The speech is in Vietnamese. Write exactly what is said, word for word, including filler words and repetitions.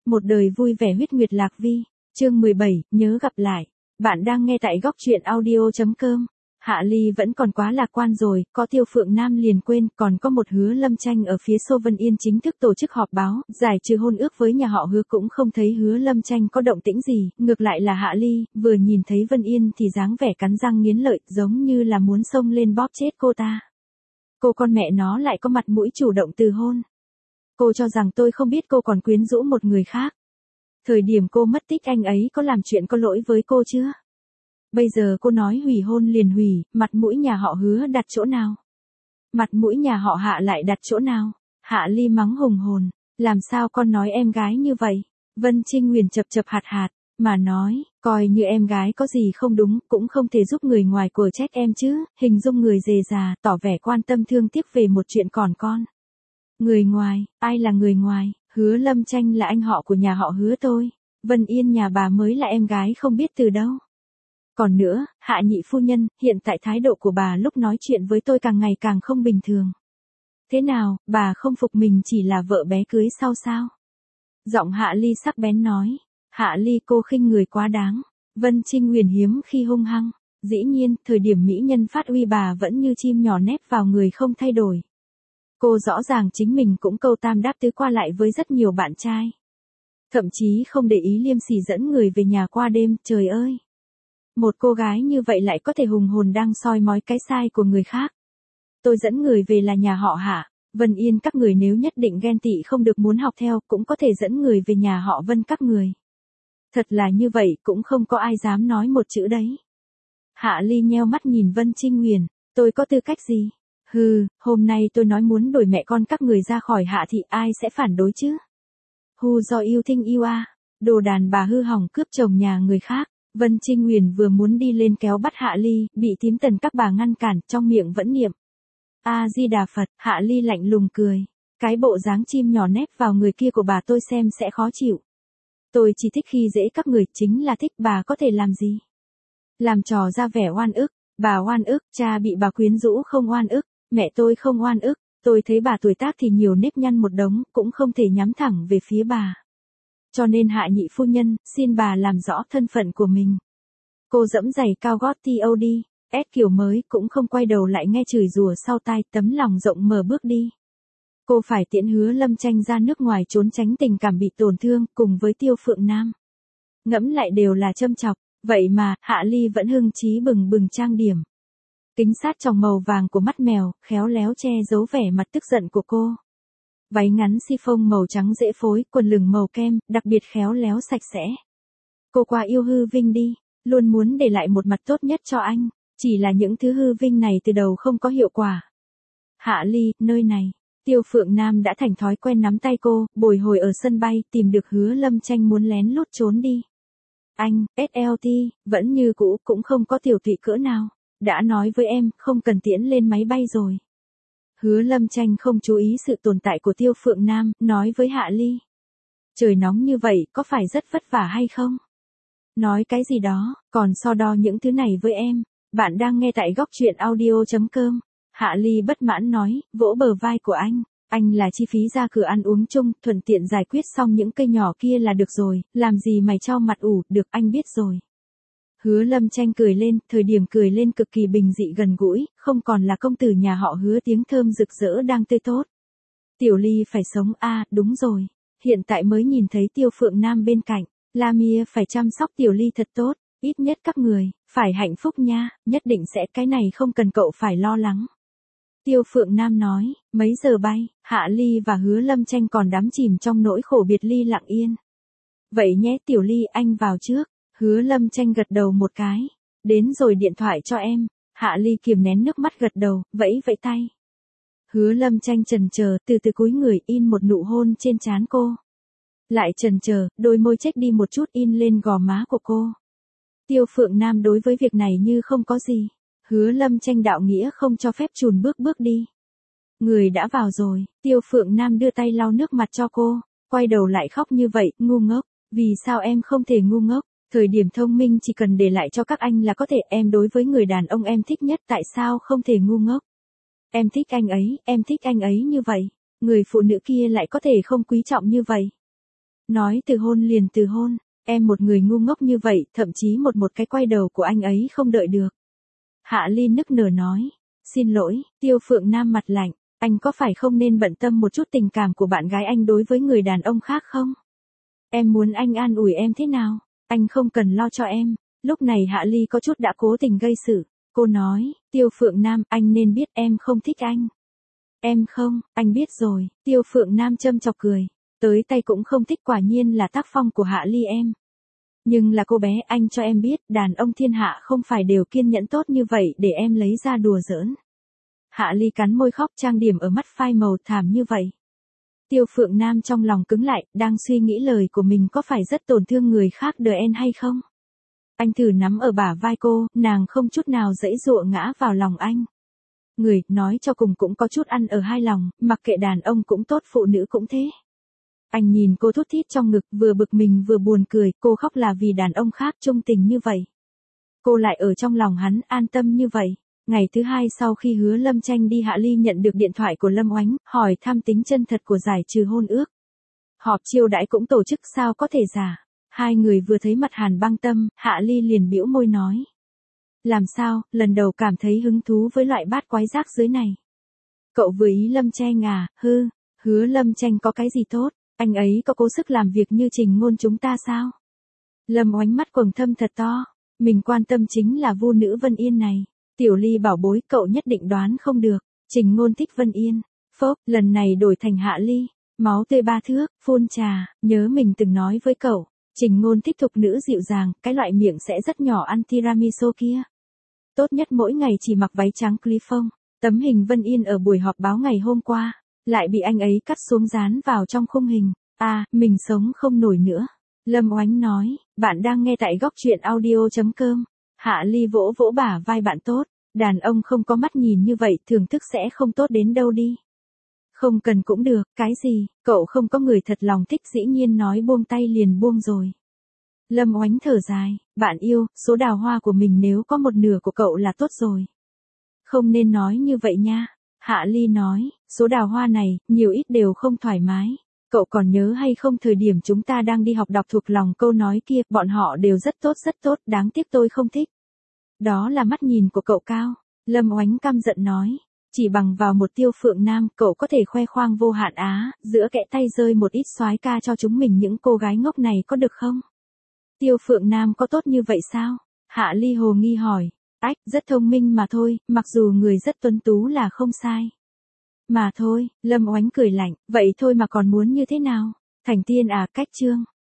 Một đời vui vẻ huyết nguyệt lạc vi, chương mười bảy, nhớ gặp lại. Bạn đang nghe tại góc truyện audio chấm com. Hạ Ly vẫn còn quá lạc quan rồi, có Tiêu Phượng Nam liền quên, còn có một Hứa Lâm Tranh ở phía Xô Vân Yên chính thức tổ chức họp báo, giải trừ hôn ước với nhà họ Hứa cũng không thấy Hứa Lâm Tranh có động tĩnh gì, ngược lại là Hạ Ly, vừa nhìn thấy Vân Yên thì dáng vẻ cắn răng nghiến lợi, giống như là muốn xông lên bóp chết cô ta. Cô con mẹ nó lại có mặt mũi chủ động từ hôn. Cô cho rằng tôi không biết cô còn quyến rũ một người khác. Thời điểm cô mất tích anh ấy có làm chuyện có lỗi với cô chưa? Bây giờ cô nói hủy hôn liền hủy, mặt mũi nhà họ Hứa đặt chỗ nào? Mặt mũi nhà họ Hạ lại đặt chỗ nào? Hạ Ly mắng hùng hồn, làm sao con nói em gái như vậy? Vân Trinh Huyền chập chập hạt hạt, mà nói, coi như em gái có gì không đúng, cũng không thể giúp người ngoài của trách em chứ, hình dung người dề già, tỏ vẻ quan tâm thương tiếc về một chuyện còn con. Người ngoài, ai là người ngoài? Hứa Lâm Tranh là anh họ của nhà họ Hứa tôi. Vân Yên nhà bà mới là em gái không biết từ đâu. Còn nữa, Hạ nhị phu nhân, hiện tại thái độ của bà lúc nói chuyện với tôi càng ngày càng không bình thường. Thế nào, bà không phục mình chỉ là vợ bé cưới sau sao? Giọng Hạ Ly sắc bén nói. Hạ Ly cô khinh người quá đáng. Vân Trinh Huyền hiếm khi hung hăng. Dĩ nhiên, thời điểm mỹ nhân phát uy bà vẫn như chim nhỏ nép vào người không thay đổi. Cô rõ ràng chính mình cũng câu tam đáp tứ qua lại với rất nhiều bạn trai. Thậm chí không để ý liêm sỉ dẫn người về nhà qua đêm, trời ơi. Một cô gái như vậy lại có thể hùng hồn đang soi mói cái sai của người khác. Tôi dẫn người về là nhà họ Hạ, Vân Yên các người nếu nhất định ghen tị không được muốn học theo cũng có thể dẫn người về nhà họ Vân các người. Thật là như vậy cũng không có ai dám nói một chữ đấy. Hạ Ly nheo mắt nhìn Vân Trinh Huyền, tôi có tư cách gì? Hừ, hôm nay tôi nói muốn đổi mẹ con các người ra khỏi Hạ thì ai sẽ phản đối chứ? Hu do yêu thinh yêu a, đồ đàn bà hư hỏng cướp chồng nhà người khác. Vân Trinh Huyền vừa muốn đi lên kéo bắt Hạ Ly, bị tím tần các bà ngăn cản, trong miệng vẫn niệm A Di Đà Phật. Hạ Ly lạnh lùng cười, cái bộ dáng chim nhỏ nép vào người kia của bà tôi xem sẽ khó chịu. Tôi chỉ thích khi dễ các người, chính là thích bà có thể làm gì? Làm trò ra vẻ oan ức, bà oan ức, cha bị bà quyến rũ không oan ức, mẹ tôi không oan ức, tôi thấy bà tuổi tác thì nhiều nếp nhăn một đống, cũng không thể nhắm thẳng về phía bà. Cho nên Hạ nhị phu nhân, xin bà làm rõ thân phận của mình. Cô dẫm giày cao gót tê ô đê, ép kiểu mới cũng không quay đầu lại nghe chửi rủa sau tai, tấm lòng rộng mở bước đi. Cô phải tiễn Hứa Lâm Tranh ra nước ngoài trốn tránh tình cảm bị tổn thương, cùng với Tiêu Phượng Nam. Ngẫm lại đều là châm chọc, vậy mà, Hạ Ly vẫn hưng trí bừng bừng trang điểm. Kính sát tròng màu vàng của mắt mèo, khéo léo che giấu vẻ mặt tức giận của cô. Váy ngắn chiffon màu trắng dễ phối, quần lửng màu kem, đặc biệt khéo léo sạch sẽ. Cô quá yêu hư vinh đi, luôn muốn để lại một mặt tốt nhất cho anh, chỉ là những thứ hư vinh này từ đầu không có hiệu quả. Hạ Ly, nơi này, Tiêu Phượng Nam đã thành thói quen nắm tay cô, bồi hồi ở sân bay, tìm được Hứa Lâm Tranh muốn lén lút trốn đi. Anh, ét lờ tê, vẫn như cũ, cũng không có tiểu tụy cỡ nào. Đã nói với em, không cần tiễn lên máy bay rồi. Hứa Lâm Tranh không chú ý sự tồn tại của Tiêu Phượng Nam, nói với Hạ Ly. Trời nóng như vậy, có phải rất vất vả hay không? Nói cái gì đó, còn so đo những thứ này với em. Bạn đang nghe tại góc truyện audio chấm com. Hạ Ly bất mãn nói, vỗ bờ vai của anh. Anh là chi phí ra cửa ăn uống chung, thuận tiện giải quyết xong những cây nhỏ kia là được rồi, làm gì mày cho mặt ủ, được anh biết rồi. Hứa Lâm Tranh cười lên, thời điểm cười lên cực kỳ bình dị gần gũi, không còn là công tử nhà họ Hứa tiếng thơm rực rỡ đang tươi tốt. Tiểu Ly phải sống a, à, đúng rồi, hiện tại mới nhìn thấy Tiêu Phượng Nam bên cạnh, La Mia phải chăm sóc Tiểu Ly thật tốt, ít nhất các người, phải hạnh phúc nha, nhất định sẽ, cái này không cần cậu phải lo lắng. Tiêu Phượng Nam nói, mấy giờ bay, Hạ Ly và Hứa Lâm Tranh còn đắm chìm trong nỗi khổ biệt ly lặng yên. Vậy nhé Tiểu Ly, anh vào trước. Hứa Lâm Tranh gật đầu một cái. Đến rồi điện thoại cho em. Hạ Ly kiềm nén nước mắt gật đầu, vẫy vẫy tay. Hứa Lâm Tranh chần chờ, từ từ cúi người in một nụ hôn trên trán cô. Lại chần chờ, đôi môi chếch đi một chút in lên gò má của cô. Tiêu Phượng Nam đối với việc này như không có gì. Hứa Lâm Tranh đạo nghĩa không cho phép chùn bước bước đi. Người đã vào rồi, Tiêu Phượng Nam đưa tay lau nước mặt cho cô. Quay đầu lại khóc như vậy, ngu ngốc. Vì sao em không thể ngu ngốc? Thời điểm thông minh chỉ cần để lại cho các anh là có thể, em đối với người đàn ông em thích nhất tại sao không thể ngu ngốc. Em thích anh ấy, em thích anh ấy như vậy. Người phụ nữ kia lại có thể không quý trọng như vậy. Nói từ hôn liền từ hôn, em một người ngu ngốc như vậy, thậm chí một một cái quay đầu của anh ấy không đợi được. Hạ Ly nức nở nói, xin lỗi, Tiêu Phượng Nam mặt lạnh, anh có phải không nên bận tâm một chút tình cảm của bạn gái anh đối với người đàn ông khác không? Em muốn anh an ủi em thế nào? Anh không cần lo cho em. Lúc này Hạ Ly có chút đã cố tình gây sự. Cô nói, Tiêu Phượng Nam, anh nên biết em không thích anh. Em không, anh biết rồi. Tiêu Phượng Nam châm chọc cười. Tới tay cũng không thích, quả nhiên là tác phong của Hạ Ly em. Nhưng là cô bé, anh cho em biết, đàn ông thiên hạ không phải đều kiên nhẫn tốt như vậy để em lấy ra đùa giỡn. Hạ Ly cắn môi khóc, trang điểm ở mắt phai màu thảm như vậy. Tiêu Phượng Nam trong lòng cứng lại, đang suy nghĩ lời của mình có phải rất tổn thương người khác đờ en hay không. Anh thử nắm ở bả vai cô, nàng không chút nào dãy dụa ngã vào lòng anh. Người, nói cho cùng cũng có chút ăn ở hai lòng, mặc kệ đàn ông cũng tốt, phụ nữ cũng thế. Anh nhìn cô thút thít trong ngực, vừa bực mình vừa buồn cười, cô khóc là vì đàn ông khác trung tình như vậy. Cô lại ở trong lòng hắn, an tâm như vậy. Ngày thứ hai sau khi Hứa Lâm Tranh đi, Hạ Ly nhận được điện thoại của Lâm Oánh, hỏi thăm tính chân thật của giải trừ hôn ước. Họp chiêu đãi cũng tổ chức, sao có thể giả. Hai người vừa thấy mặt Hàn Băng Tâm, Hạ Ly liền bĩu môi nói. Làm sao, lần đầu cảm thấy hứng thú với loại bát quái rác dưới này. Cậu vừa ý Lâm Tranh à, hư, Hứa Lâm Tranh có cái gì tốt, anh ấy có cố sức làm việc như Trình Ngôn chúng ta sao? Lâm Oánh mắt quầng thâm thật to, mình quan tâm chính là vu nữ Vân Yên này. Tiểu Ly bảo bối, cậu nhất định đoán không được. Trình Ngôn thích Vân Yên. Phốc, lần này đổi thành Hạ Ly. Máu tươi ba thước, phun trà, nhớ mình từng nói với cậu. Trình Ngôn thích thục nữ dịu dàng, cái loại miệng sẽ rất nhỏ ăn tiramisu kia. Tốt nhất mỗi ngày chỉ mặc váy trắng clip-phông. Tấm hình Vân Yên ở buổi họp báo ngày hôm qua, lại bị anh ấy cắt xuống dán vào trong khung hình. À, mình sống không nổi nữa. Lâm Oánh nói, bạn đang nghe tại góc truyện audio.com. Hạ Ly vỗ vỗ bả vai bạn tốt, đàn ông không có mắt nhìn như vậy thưởng thức sẽ không tốt đến đâu đi. Không cần cũng được, cái gì, cậu không có người thật lòng thích dĩ nhiên nói buông tay liền buông rồi. Lâm Oánh thở dài, bạn yêu, số đào hoa của mình nếu có một nửa của cậu là tốt rồi. Không nên nói như vậy nha. Hạ Ly nói, số đào hoa này, nhiều ít đều không thoải mái. Cậu còn nhớ hay không thời điểm chúng ta đang đi học đọc thuộc lòng câu nói kia, bọn họ đều rất tốt rất tốt, đáng tiếc tôi không thích. Đó là mắt nhìn của cậu cao. Lâm Oánh căm giận nói, chỉ bằng vào một Tiêu Phượng Nam, cậu có thể khoe khoang vô hạn á, giữa kẽ tay rơi một ít soái ca cho chúng mình những cô gái ngốc này có được không? Tiêu Phượng Nam có tốt như vậy sao? Hạ Ly hồ nghi hỏi, ách, rất thông minh mà thôi, mặc dù người rất tuấn tú là không sai. Mà thôi, Lâm Oánh cười lạnh, vậy thôi mà còn muốn như thế nào? Thành tiên à, cách chương.